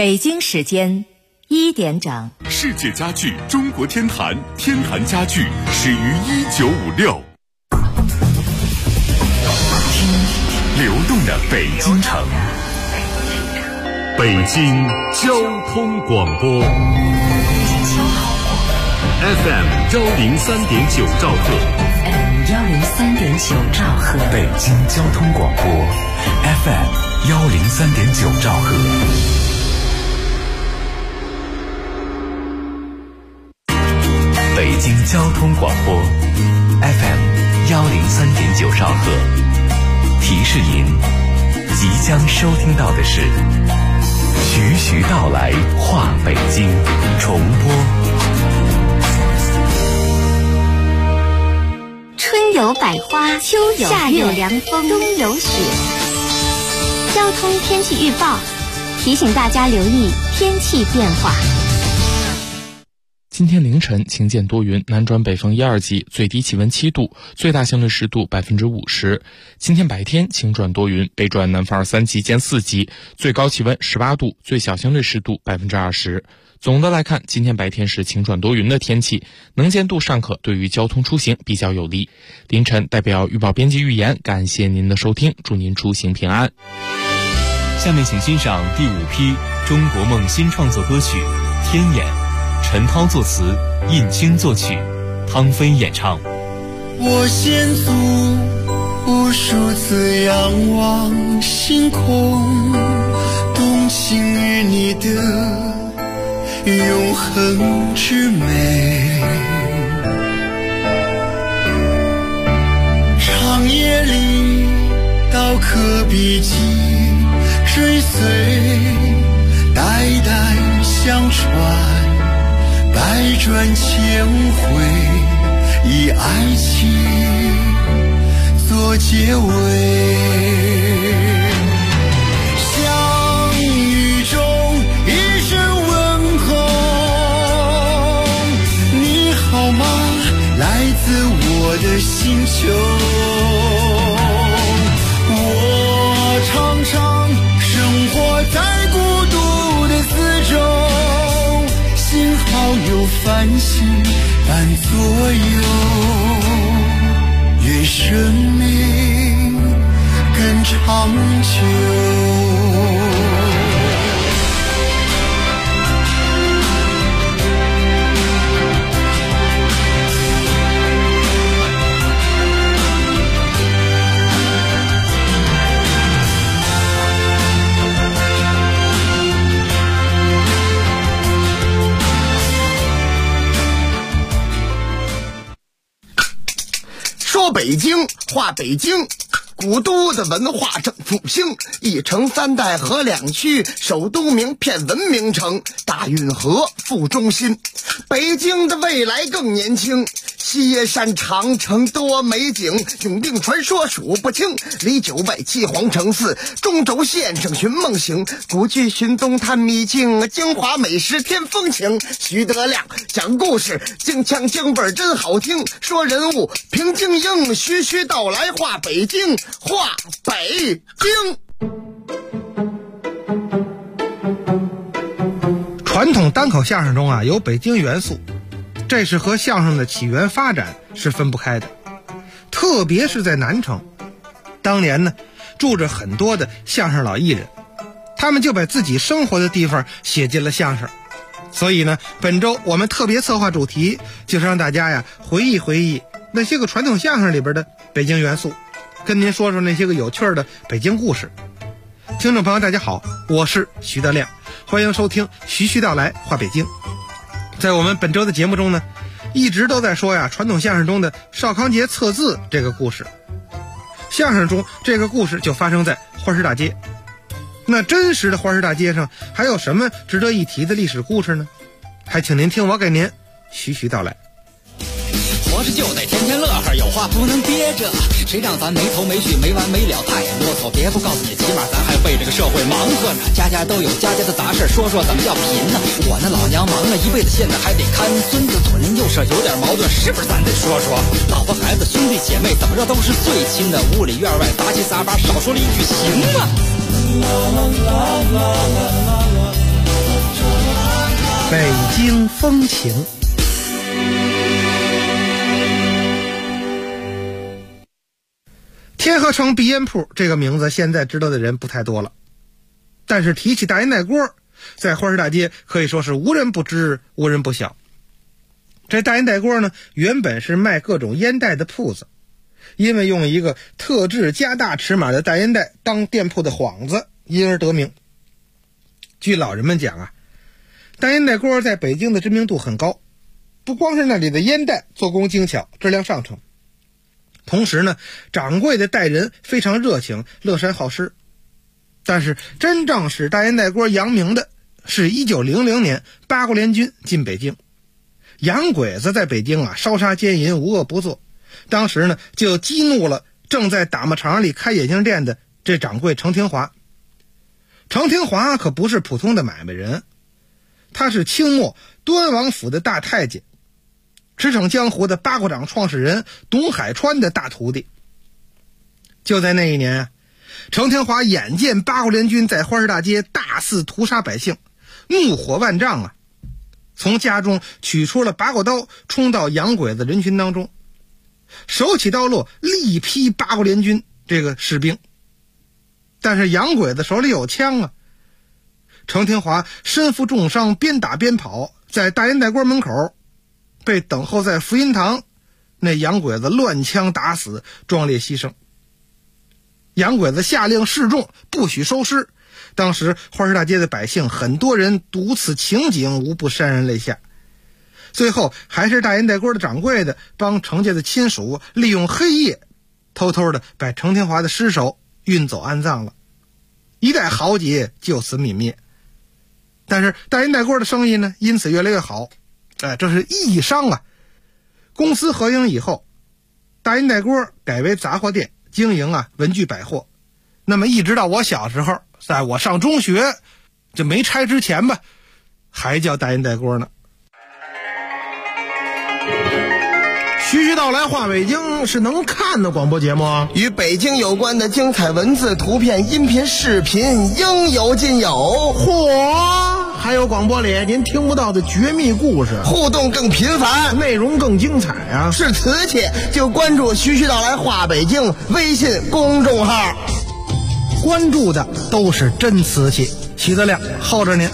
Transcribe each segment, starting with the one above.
北京时间1点整。 世界家具中国天坛，天坛家具始于1956。听流动的北京城，北京交通广播 FM 103.9兆赫 103.9兆赫， 北京交通广播 FM 103.9兆赫。北京交通广播 FM 103.9兆赫，提示您即将收听到的是徐徐道来话北京重播。 春有百花，秋有夏有凉风，冬有雪。交通天气预报提醒大家留意天气变化。 今天凌晨晴间多云，南转北风1、2级，最低气温7度，最大相对湿度50%。今天白天晴转多云，北转南风2、3级见4级，最高气温18度，最小相对湿度20%。总的来看，今天白天是晴转多云的天气，能见度尚可，对于交通出行比较有利。凌晨代表预报编辑预言，感谢您的收听，祝您出行平安。 下面请欣赏第5批中国梦新创作歌曲《天眼》，陈涛作词，印青作曲，汤飞演唱。 我先祖无数次仰望星空，动情于你的永恒之美。长夜里刀刻笔迹，追随代代相传，百转千回，以爱情做结尾。相遇中一声问候，你好吗？来自我的星球。我常常生活在孤独的四周，幸好有繁星伴左右，愿生命更长久。说北京话北京，古都的文化正复兴，一城三代河两区，首都名片文明城，大运河副中心。北京的未来更年轻，西耶山长城多美景，永定传说数不清，离九外七皇城寺，中轴线上寻梦行，古剧寻踪探秘境，京华美食添风情。徐德亮讲故事，京腔京味真好听，说人物平京英，徐徐道来话北京，话北京。 传统单口相声中啊有北京元素，这是和相声的起源发展是分不开的。特别是在南城，当年呢住着很多的相声老艺人，他们就把自己生活的地方写进了相声。所以呢，本周我们特别策划主题就是让大家呀回忆回忆那些个传统相声里边的北京元素，跟您说说那些个有趣的北京故事。听众朋友大家好，我是徐德亮，欢迎收听徐徐道来话北京。在我们本周的节目中呢，一直都在说呀传统相声中的邵康节测字这个故事。相声中这个故事就发生在花市大街。那真实的花市大街上还有什么值得一提的历史故事呢？还请您听我给您徐徐道来。 活着就得天天乐呵，有话不能憋着，谁让咱没头没绪没完没了太啰嗦。别不告诉你，起码咱还为这个社会忙活呢。家家都有家家的杂事，说说怎么叫贫呢？我那老娘忙了一辈子，现在还得看孙子，左邻右舍有点矛盾，是不是咱得说说？老婆孩子兄弟姐妹怎么着都是最亲的，屋里院外杂七杂八，少说了一句行吗？啦啦啦啦啦啦啦北京风情。天河城鼻烟铺这个名字现在知道的人不太多了，但是提起大烟袋锅，在花市大街可以说是无人不知无人不晓。这大烟袋锅呢，原本是卖各种烟袋的铺子，因为用一个特制加大尺码的大烟袋当店铺的幌子，因而得名。据老人们讲啊，大烟袋锅在北京的知名度很高，不光是那里的烟袋做工精巧，质量上乘，同时呢，掌柜的待人非常热情，乐善好施。但是真正使大烟袋锅扬名的是1900年八国联军进北京，洋鬼子在北京烧杀奸淫，无恶不作。当时呢，就激怒了正在打磨厂里开眼镜店的这掌柜程廷华。程廷华可不是普通的买卖人，他是清末端王府的大太监，驰骋江湖的八国掌创始人董海川的大徒弟。就在那一年程廷华眼见八国联军在花市大街大肆屠杀百姓，怒火万丈从家中取出了拔过刀，冲到洋鬼子人群当中，手起刀落，力劈八国联军这个士兵。但是洋鬼子手里有枪程廷华身负重伤，边打边跑，在大烟袋锅门口被等候在福音堂那洋鬼子乱枪打死，壮烈牺牲。洋鬼子下令示众，不许收尸。当时花市大街的百姓很多人睹此情景，无不潸然泪下。最后还是大烟袋锅的掌柜的帮程家的亲属利用黑夜偷偷的把程廷华的尸首运走安葬了，一代豪杰就此泯灭。但是大烟袋锅的生意呢，因此越来越好，这是一商公私合营以后，大烟袋锅改为杂货店，经营文具百货。那么一直到我小时候，在我上中学就没拆之前吧，还叫大烟袋锅呢。 徐徐道来话北京是能看的广播节目， 与北京有关的精彩文字、图片、音频、视频应有尽有。 嚯，还有广播里您听不到的绝密故事， 互动更频繁， 内容更精彩是瓷器就关注徐徐道来话北京微信公众号， 关注的都是真瓷器。徐德亮候着您。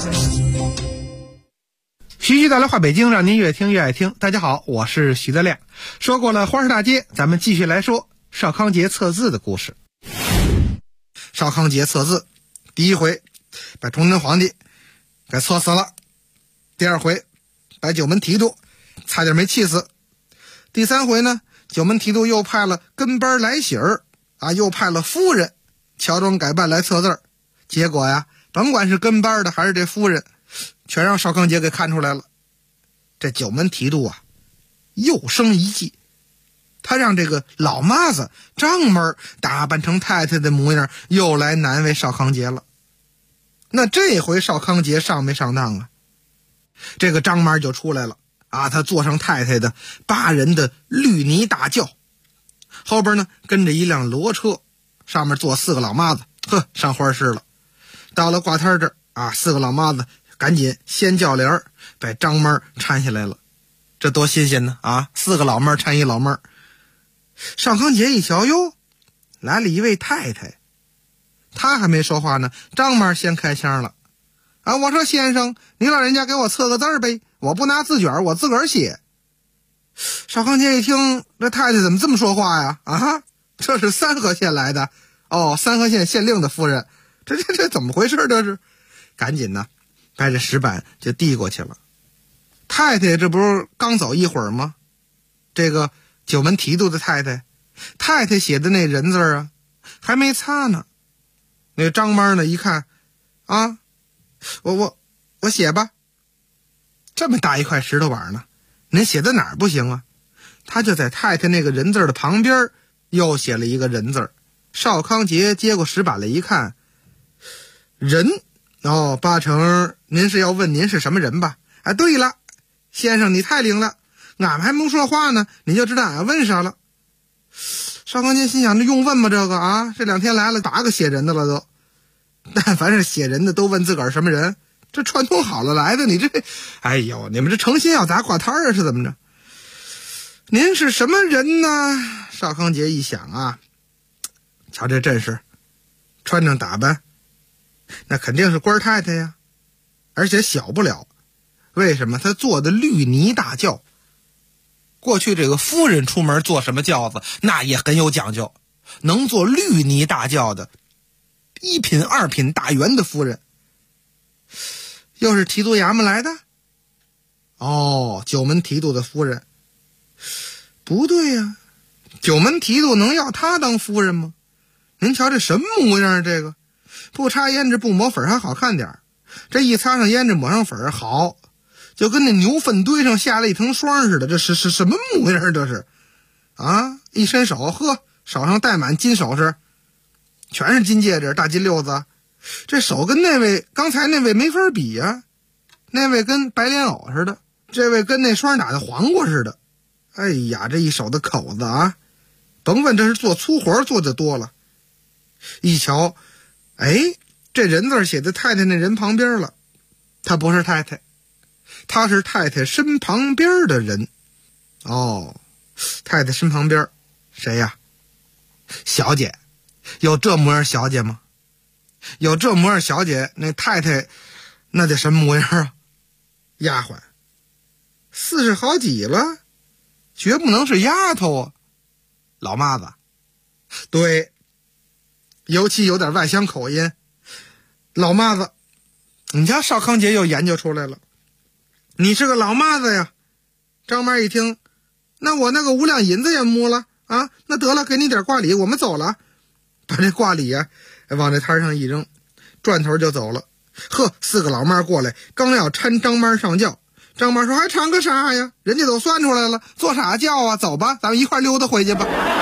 徐徐道来话北京，让您越听越爱听。大家好，我是徐德亮。说过了花市大街，咱们继续来说邵康节测字的故事。邵康节测字，第一回把崇祯皇帝给测死了，第二回把九门提督差点没气死，第三回呢，九门提督又派了跟班来喜儿又派了夫人乔装改扮来测字。结果甭管是跟班的还是这夫人，全让邵康节给看出来了。这九门提督又生一计，他让这个老妈子张门打扮成太太的模样，又来难为邵康节了。那这回邵康节上没上当这个张门就出来了他坐上太太的8人的绿泥大轿，后边呢跟着一辆骡车，上面坐4个老妈子，上花市了。到了挂摊这儿4个老妈子赶紧掀轿帘把张妹搀下来了。这多新鲜呢4个老妹搀一老妹儿。邵康节一瞧，哟，来了一位太太。他还没说话呢，张妹先开腔了我说先生，您老人家给我测个字儿呗，我不拿字卷，我自个儿写。邵康节一听，这太太怎么这么说话呀这是三河县来的三河县县令的夫人，这怎么回事？这是赶紧呢把这石板就递过去了。太太这不是刚走一会儿吗？这个九门提督的太太写的那人字还没擦呢。那张妈呢一看我写吧。这么大一块石头板呢，您写在哪儿不行他就在太太那个人字的旁边又写了一个人字。邵康节接过石板来一看，人八成您是要问您是什么人吧？对了，先生你太灵了，俺们还没说话呢，你就知道俺问啥了。邵康节心想，这用问吗？这个这2天来了8个写人的了都，但凡是写人的都问自个儿什么人， 这串通好了来的，你这，哎呦，你们这诚心要砸挂摊啊，是怎么着？您是什么人呢？邵康节一想啊，瞧这阵势，穿着打扮，那肯定是官太太呀，而且小不了。为什么？他坐的绿泥大轿。过去这个夫人出门坐什么轿子，那也很有讲究，能坐绿泥大轿的1品2品大员的夫人。又是提督衙门来的？哦，九门提督的夫人。不对呀，九门提督能要她当夫人吗？您瞧这什么模样，这个不擦胭脂不抹粉还好看点，这一擦上胭脂抹上粉好，就跟那牛粪堆上下了一层霜似的，这是什么模样？这是啊！一伸手，呵，手上戴满金首饰，全是金戒指、大金溜子，这手跟刚才那位没法比呀，那位跟白莲藕似的，这位跟那霜打的黄瓜似的。哎呀，这一手的口子啊，甭问这是做粗活做的多了。一瞧，哎，这人字写在太太那人旁边了，他不是太太，他是太太身旁边的人。哦，太太身旁边谁呀？小姐。有这模样小姐吗？有这模样小姐，那太太那得什么模样啊？丫鬟40好几了，绝不能是丫头啊。老妈子，对，尤其有点外乡口音。老妈子，你家邵康节又研究出来了，你是个老妈子呀。张妈一听，那我那个5两银子也摸了啊，那得了，给你点挂礼，我们走了。把这挂礼啊往这摊上一扔，转头就走了。呵，4个老妈过来，刚要搀张妈上轿，张妈说还唱个啥呀？人家都算出来了，坐啥轿啊？走吧，咱们一块溜达回去吧。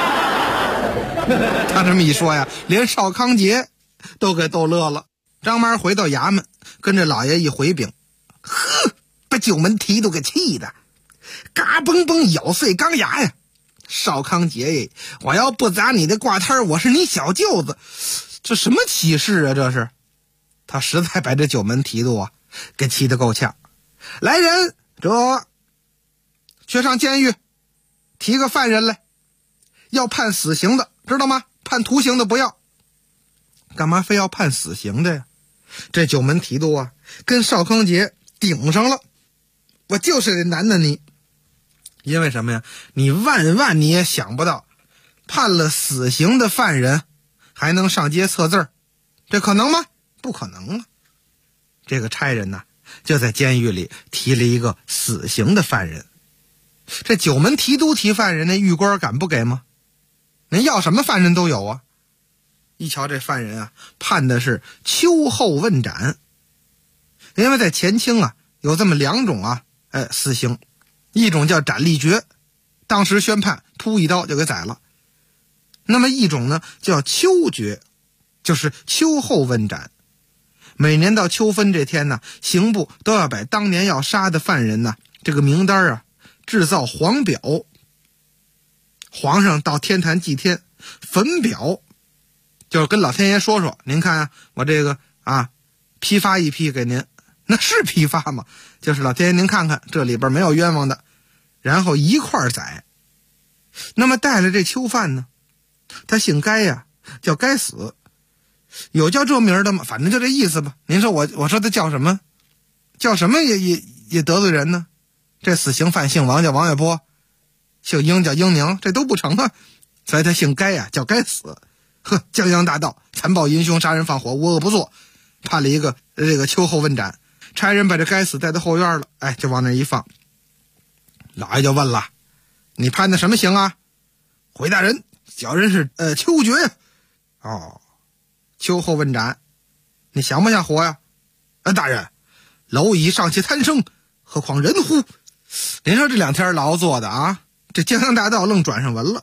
他这么一说呀，连邵康节都给逗乐了。张妈回到衙门，跟着老爷一回禀，呵，把九门提督给气的嘎嘣嘣咬碎钢牙呀。邵康节耶，我要不砸你的挂摊，我是你小舅子，这什么启示啊？这是他实在把这九门提督啊给气得够呛。来人，这去上监狱提个犯人来，要判死刑的，知道吗？判徒刑的不要。干嘛非要判死刑的呀？这九门提督啊跟邵康节顶上了，我就是得难难你。因为什么呀？你万你也想不到，判了死刑的犯人还能上街测字儿，这可能吗？不可能啊！这个差人呢，就在监狱里提了一个死刑的犯人。这九门提督提犯人，那狱官敢不给吗？人要什么犯人都有啊！一瞧这犯人啊，判的是秋后问斩。因为在前清啊，有这么2种啊，死刑。一种叫斩立决，当时宣判，突一刀就给宰了。那么一种呢叫秋决，就是秋后问斩。每年到秋分这天呢，刑部都要把当年要杀的犯人呢这个名单啊制造黄表，皇上到天坛祭天，焚表就是跟老天爷说说，您看啊，我这个啊批发一批给您。那是批发吗？就是老天爷您看看，这里边没有冤枉的，然后一块宰。那么带了这囚犯呢，他姓该呀，叫该死。有叫这名的吗？反正就这意思吧。您说我说他叫什么？叫什么也得罪人呢？这死刑犯姓王叫王月波，姓英叫英宁，这都不成啊。所以他姓该呀，叫该死。呵，江洋大盗，残暴淫凶，杀人放火，无恶不作，判了一个这个秋后问斩。差人把这该死带到后院了，就往那一放。老爷就问了，你判的什么刑啊？回大人，小人是秋决呀。哦，秋后问斩，你想不想活呀？大人，蝼蚁尚且贪生，何况人乎？您说这2天劳作的啊，这江洋大盗愣转上文了。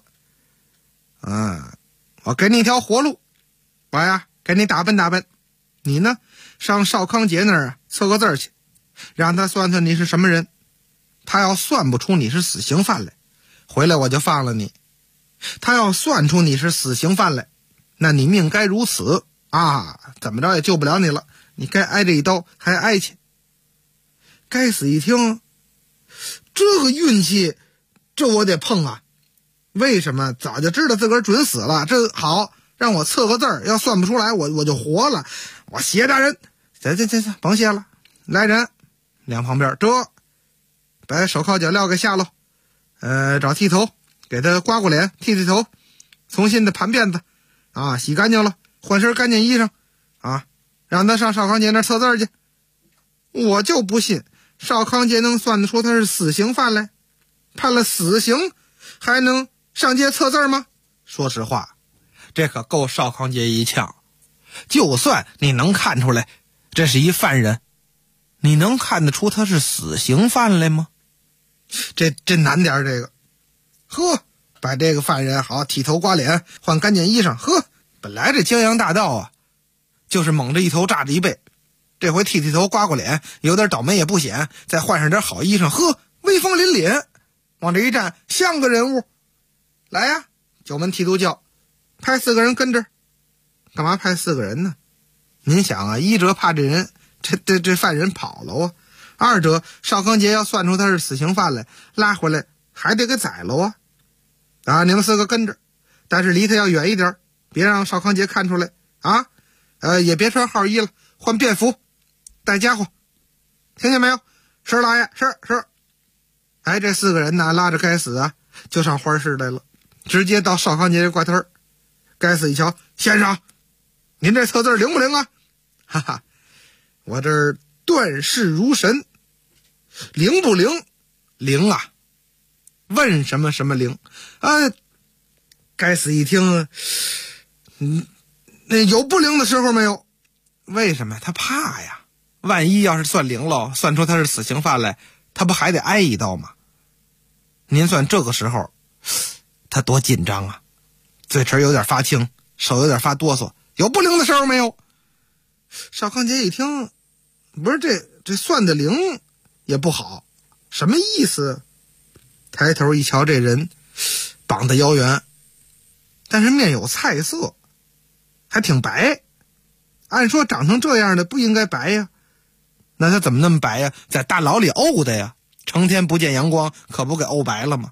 我给你一条活路，我呀给你打扮打扮，你呢上邵康节那儿测个字去，让他算算你是什么人。他要算不出你是死刑犯来，回来我就放了你。他要算出你是死刑犯来，那你命该如此啊，怎么着也救不了你了， 你该挨这一刀还挨去。该死一听，这个运气，这我得碰啊！为什么？早就知道自个儿准死了。这好，让我测个字儿，要算不出来，我就活了。我谢大人，行，甭谢了。来人，两旁边把手铐脚镣给下喽。找剃头，给他刮过脸，剃头，重新的盘辫子，啊，洗干净了，换身干净衣裳，啊，让他上少康节那测字去。我就不信少康节能算得出他是死刑犯来，判了死刑还能上街测字吗？说实话，这可够少康节一呛。就算你能看出来这是一犯人，你能看得出他是死刑犯来吗？这难点这个。把这个犯人好剃头刮脸，换干净衣裳。本来这江洋大盗啊，就是蒙着一头炸着一背，这回剃头刮过脸，有点倒霉也不显，再换上点好衣裳，威风凛凛，往这一站，像个人物。来呀，九门提督叫，派4个人跟着。干嘛派4个人呢？您想啊，一者怕这人这犯人跑了啊，二者少康节要算出他是死刑犯来，拉回来还得给宰了啊！你们4个跟着，但是离他要远一点，别让少康节看出来啊！也别穿号衣了，换便服，带家伙，听见没有？是老爷，是。这4个人呢，拉着该死啊，就上花市来了，直接到少康节这挂摊儿。该死一瞧，先生，您这测字灵不灵啊？哈哈，我这儿断事如神。灵不灵？灵啊！问什么灵啊？该死一听，那有不灵的时候没有？为什么？他怕呀，万一要是算灵了，算出他是死刑犯来，他不还得挨一刀吗？您算这个时候他多紧张啊，嘴唇有点发青，手有点发哆嗦。有不灵的时候没有？少康节一听，不是这算的灵也不好，什么意思？抬头一瞧，这人绑得腰圆，但是面有菜色，还挺白。按说长成这样的不应该白呀，那他怎么那么白呀？在大牢里沤的呀，成天不见阳光，可不给沤白了吗？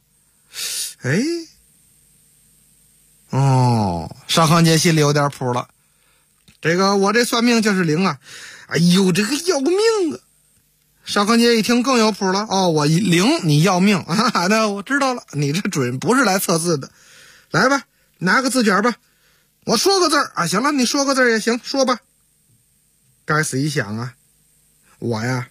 少康节心里有点谱了。我这算命就是灵啊！哎呦，这个要命啊！少康节一听更有谱了。我灵，你要命啊！那我知道了，你这准不是来测字的。来吧，拿个字卷吧，我说个字啊。行了，你说个字也行，说吧。该死一想啊，我呀，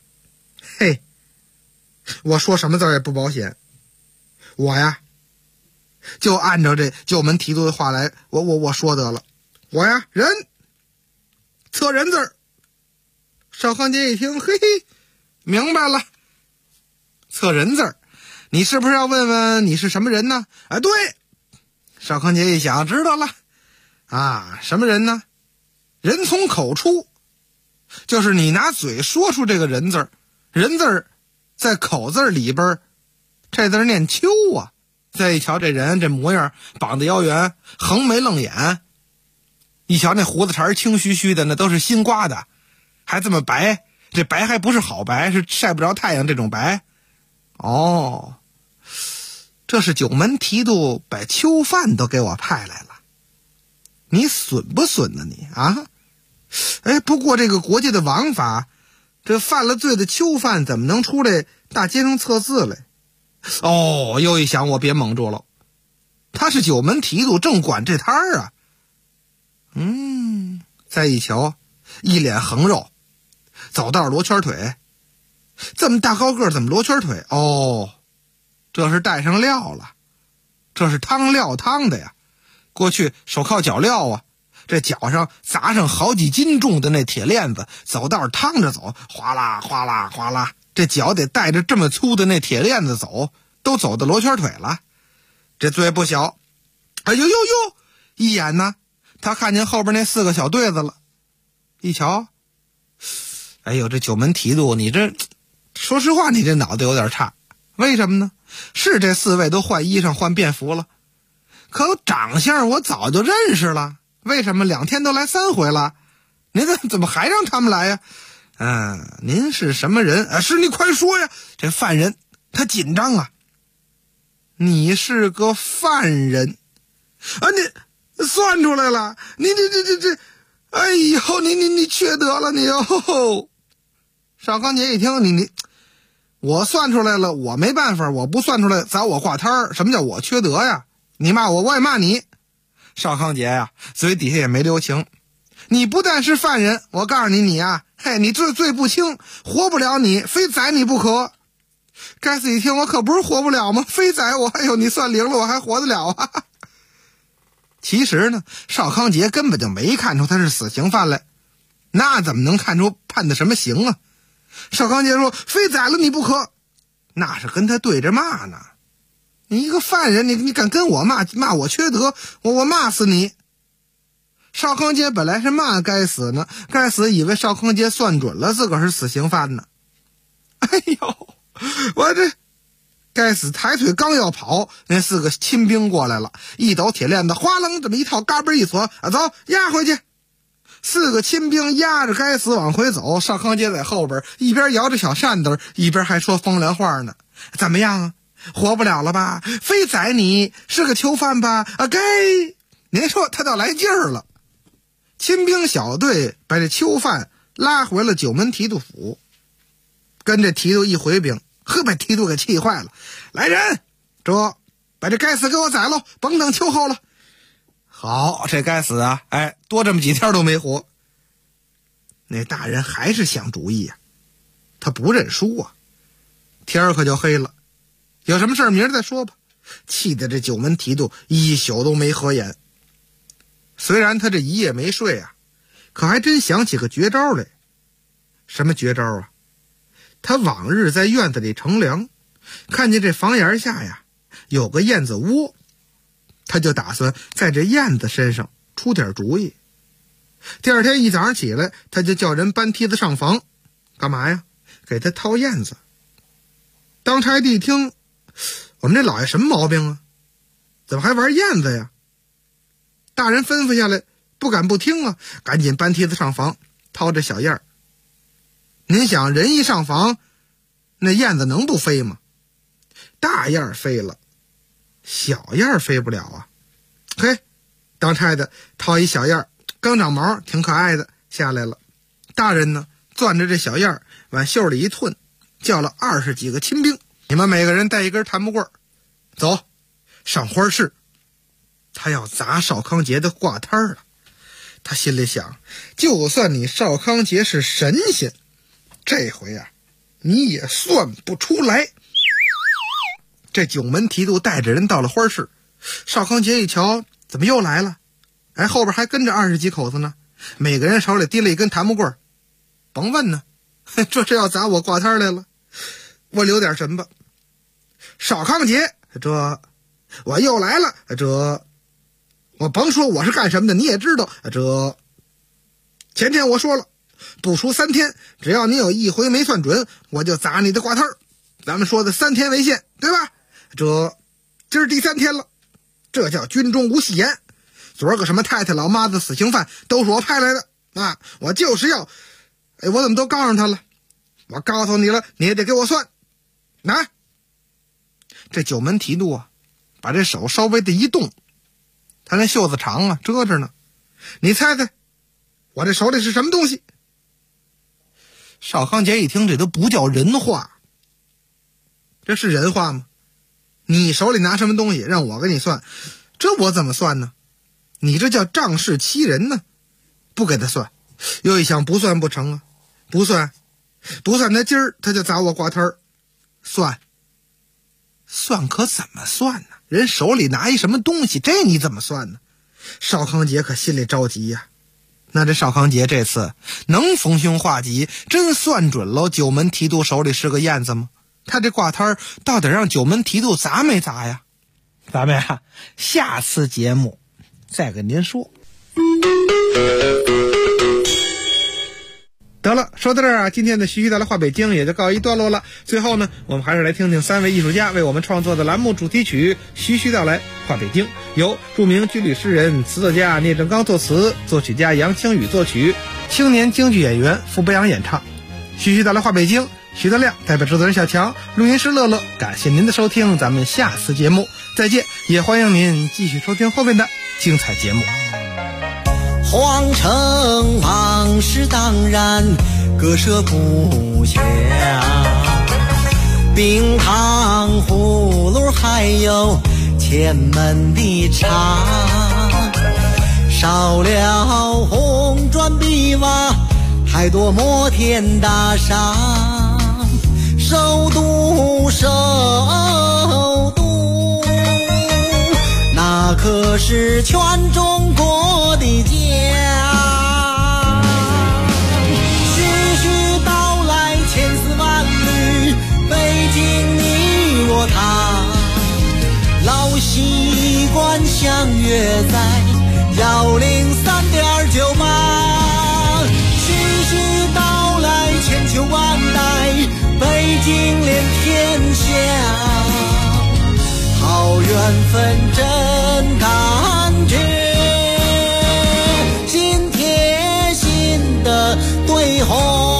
我说什么字也不保险。我呀，就按照这九门提督的话来，我说得了。我呀，人，测人字。少康节一听，明白了，测人字，你是不是要问问你是什么人呢？对。少康节一想，知道了啊，什么人呢？人从口出，就是你拿嘴说出这个人字，人字在口字里边，这字念秋啊。再一瞧这人这模样，绑得腰圆，横眉愣眼，一瞧那胡子茬青须须的，那都是新刮的，还这么白，这白还不是好白，是晒不着太阳这种白。这是九门提督把囚犯都给我派来了，你损不损呢你啊？不过这个国家的王法，这犯了罪的囚犯怎么能出来大街上测字来？又一想，我别蒙住了，他是九门提督，正管这摊儿啊。再一瞧，一脸横肉，走道罗圈腿，这么大高个怎么罗圈腿？这是带上料了，这是汤料汤的呀。过去手铐脚镣啊，这脚上砸上好几斤重的那铁链子，走道趟着走，哗啦哗啦哗啦，这脚得带着这么粗的那铁链子走，都走到罗圈腿了。这罪不小。一眼呢，他看见后边那4个小队子了，一瞧，这九门提督，你这说实话，你这脑袋有点差。为什么呢？是这4位都换衣裳换便服了，可长相我早就认识了。为什么2天都来3回了？ 您怎么还让他们来呀？您是什么人啊？是你快说呀！这犯人他紧张啊。你是个犯人啊！你算出来了，你这，哎呦，你缺德了你哦！少康节一听，我算出来了，我没办法，我不算出来砸我挂摊儿。什么叫我缺德呀？你骂我，我也骂你。少康节呀，嘴底下也没留情。你不但是犯人，我告诉你啊，嘿，你这罪不轻，活不了你，非宰你不可。该死一听，我可不是活不了吗？非宰我，哎呦，你算灵了，我还活得了啊？其实呢，少康节根本就没看出他是死刑犯来，那怎么能看出判的什么刑啊？少康节说非宰了你不可，那是跟他对着骂呢。你一个犯人，你敢跟我骂我缺德，我骂死你！少康节本来是骂该死呢，该死以为少康节算准了自个儿是死刑犯呢。哎呦，我这该死，抬腿刚要跑，那4个亲兵过来了，一抖铁链子，哗楞这么一套，嘎嘣一锁，走，押回去。4个亲兵押着该死往回走，少康节在后边一边摇着小扇子，一边还说风凉话呢。怎么样啊？活不了了吧？非宰你，是个囚犯吧？啊，该您说他倒来劲儿了。亲兵小队把这囚犯拉回了九门提督府，跟这提督一回禀，把提督给气坏了。来人，把这该死给我宰了，甭等秋后了。好，这该死啊，多这么几天都没活。那大人还是想主意啊，他不认输啊。天儿可就黑了，有什么事明儿再说吧。气得这九门提督一宿都没合眼。虽然他这一夜没睡啊，可还真想起个绝招来。什么绝招啊？他往日在院子里乘凉，看见这房檐下呀有个燕子窝，他就打算在这燕子身上出点主意。第二天一早上起来，他就叫人搬梯子上房，干嘛呀？给他掏燕子。当差地一听，我们这老爷什么毛病啊？怎么还玩燕子呀？大人吩咐下来，不敢不听啊，赶紧搬梯子上房，掏着小燕儿。您想，人一上房，那燕子能不飞吗？大燕儿飞了，小燕儿飞不了啊。嘿，当差的掏一小燕儿，刚长毛，挺可爱的，下来了。大人呢，攥着这小燕儿往袖里一吞，叫了20几个亲兵，你们每个人带一根檀木棍儿，走上花市。他要砸少康节的挂摊了。他心里想，就算你少康节是神仙，这回啊你也算不出来。这九门提督带着人到了花市，少康节一瞧，怎么又来了？后边还跟着20几口子呢，每个人手里提了一根檀木棍儿。甭问呢，这是要砸我挂摊来了。我留点神吧。少康节，我又来了，我甭说我是干什么的，你也知道，前天我说了，不出3天，只要你有一回没算准，我就砸你的挂摊儿。咱们说的3天为限，对吧？今儿第3天了，这叫军中无戏言。昨儿个什么太太老妈子死刑犯都是我派来的啊！我就是要，我怎么都告诉他了？我告诉你了，你也得给我算。这九门提督啊，把这手稍微的一动，他那袖子长啊，遮着呢。你猜猜，我这手里是什么东西？少康节一听，这都不叫人话。这是人话吗？你手里拿什么东西让我给你算，这我怎么算呢？你这叫仗势欺人呢。不给他算，又一想不算不成啊，不算那今儿他就砸我挂摊儿。算可怎么算呢？人手里拿一什么东西，这你怎么算呢？少康节可心里着急呀。那这少康节这次能逢凶化吉，真算准了九门提督手里是个燕子吗？他这挂摊儿到底让九门提督砸没砸呀？咱们呀，下次节目再跟您说。得了，说到这儿啊，今天的徐徐带来话北京也就告一段落了。最后呢，我们还是来听听3位艺术家为我们创作的栏目主题曲《徐徐道来话北京》，由著名军旅诗人、词作家聂正刚作词，作曲家杨清宇作曲， 青年京剧演员傅博洋演唱。徐徐到来话北京，徐德亮代表制作人小强，录音师乐乐，感谢您的收听，咱们下次节目再见，也欢迎您继续收听后面的精彩节目。 皇城往事当然割舍不下，冰糖葫芦还有前门的茶，少了红砖碧瓦，太多摩天大厦，首都那可是全中国的家。徐徐道来千丝万缕，北京你我他，老习惯相约在103.98。徐徐道来千秋万代，北京连天下，好缘分真感觉，心贴心的对话。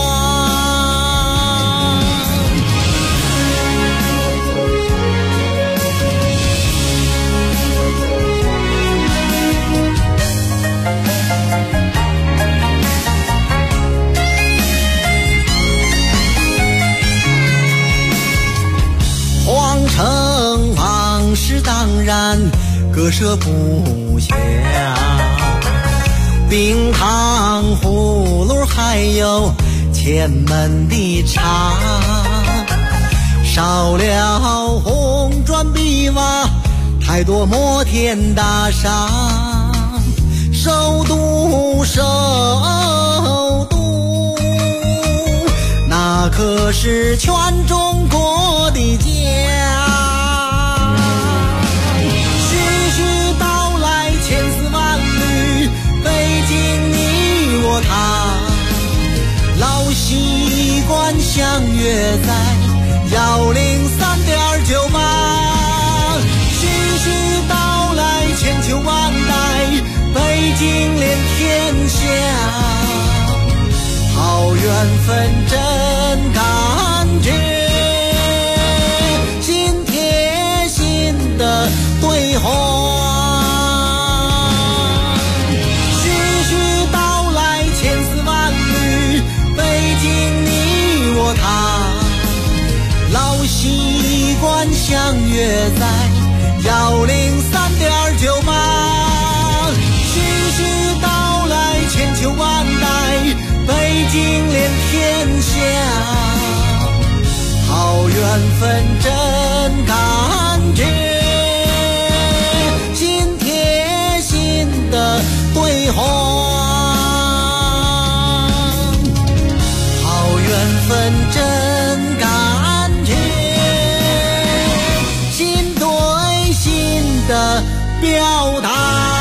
皇城往事当然割舍不下，冰糖葫芦还有前门的茶，少了红砖碧瓦，太多摩天大厦，首都那可是全中国的家。徐徐道来千丝万缕，北京你我他，老习惯相约在103.98。徐徐道来千秋万代，北京连天下，好缘分真感觉，心贴心的对话。徐徐道来千丝万缕，北京你我他，老习惯相约在103.98。徐徐道来千秋万代，北京连天下，好缘分真感觉，心贴心的对话。好缘分真感觉，心对心的表达。